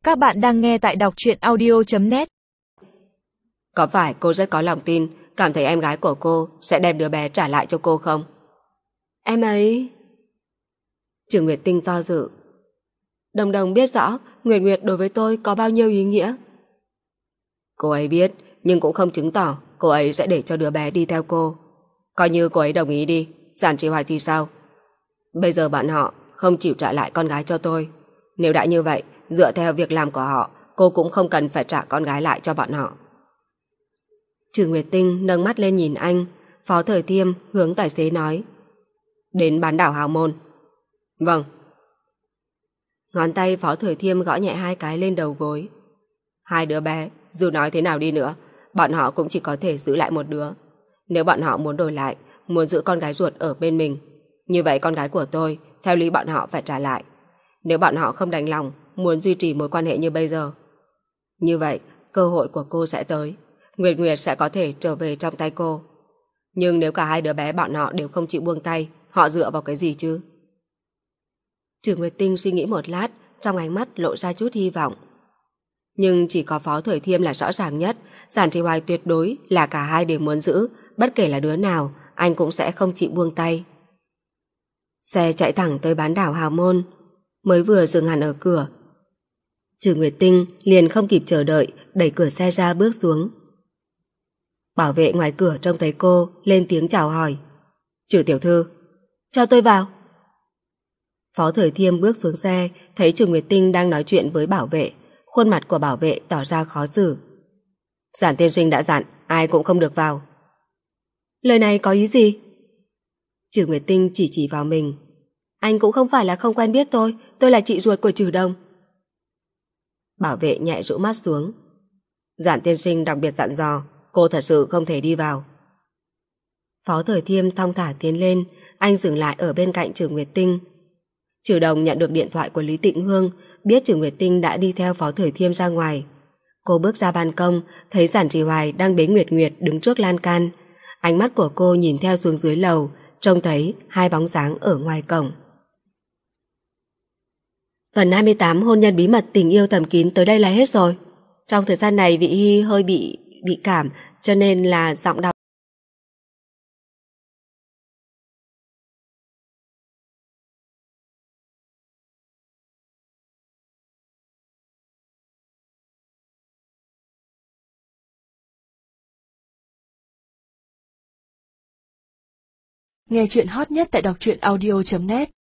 Các bạn đang nghe tại đọc truyện audio.net. Có phải cô rất có lòng tin, cảm thấy em gái của cô sẽ đem đứa bé trả lại cho cô không? Em ấy... Trừ Nguyệt Tinh do dự. Đồng Đồng biết rõ Nguyệt Nguyệt đối với tôi có bao nhiêu ý nghĩa. Cô ấy biết, nhưng cũng không chứng tỏ cô ấy sẽ để cho đứa bé đi theo cô. Coi như cô ấy đồng ý đi, Giản Trì Hoài thì sao? Bây giờ bọn họ không chịu trả lại con gái cho tôi. Nếu đã như vậy, dựa theo việc làm của họ, cô cũng không cần phải trả con gái lại cho bọn họ. Trừ Nguyệt Tinh nâng mắt lên nhìn anh. Phó Thời Thiêm hướng tài xế nói: Đến bán đảo Hào Môn. Vâng. Ngón tay Phó Thời Thiêm gõ nhẹ 2 cái lên đầu gối. 2 đứa bé, dù nói thế nào đi nữa, bọn họ cũng chỉ có thể giữ lại 1 đứa. Nếu bọn họ muốn đổi lại, muốn giữ con gái ruột ở bên mình, như vậy con gái của tôi, theo lý bọn họ phải trả lại. Nếu bọn họ không đành lòng, muốn duy trì mối quan hệ như bây giờ, như vậy cơ hội của cô sẽ tới. Nguyệt Nguyệt sẽ có thể trở về trong tay cô. Nhưng nếu cả 2 đứa bé bọn họ đều không chịu buông tay, họ dựa vào cái gì chứ? Trừ Nguyệt Tinh suy nghĩ một lát, trong ánh mắt lộ ra chút hy vọng. Nhưng chỉ có Phó Thời Thiêm là rõ ràng nhất. Giản Trì Hoài tuyệt đối là cả 2 đều muốn giữ. Bất kể là đứa nào, anh cũng sẽ không chịu buông tay. Xe chạy thẳng tới bán đảo Hào Môn. Mới vừa dừng hẳn ở cửa, Trừ Nguyệt Tinh liền không kịp chờ đợi, đẩy cửa xe ra bước xuống. Bảo vệ ngoài cửa trông thấy cô, lên tiếng chào hỏi: Trừ tiểu thư, cho tôi vào. Phó Thời Thiêm bước xuống xe, thấy Trừ Nguyệt Tinh đang nói chuyện với bảo vệ. Khuôn mặt của bảo vệ tỏ ra khó xử. Giản tiên sinh đã dặn, ai cũng không được vào. Lời này có ý gì? Trừ Nguyệt Tinh chỉ vào mình. Anh cũng không phải là không quen biết tôi là chị ruột của Trừ Đông. Bảo vệ nhẹ rũ mắt xuống. Giản tiên sinh đặc biệt dặn dò, cô thật sự không thể đi vào. Phó Thời Thiêm thong thả tiến lên, anh dừng lại ở bên cạnh Trừ Nguyệt Tinh. Trừ Đồng nhận được điện thoại của Lý Tịnh Hương, biết Trừ Nguyệt Tinh đã đi theo Phó Thời Thiêm ra ngoài. Cô bước ra ban công, thấy Giản Trì Hoài đang bế Nguyệt Nguyệt đứng trước lan can. Ánh mắt của cô nhìn theo xuống dưới lầu, trông thấy 2 bóng dáng ở ngoài cổng. Phần 28 hôn nhân bí mật tình yêu thầm kín tới đây là hết rồi. Trong thời gian này Vị Hy hơi bị cảm, cho nên là giọng đọc. Nghe chuyện hot nhất tại đọc truyện audio.net.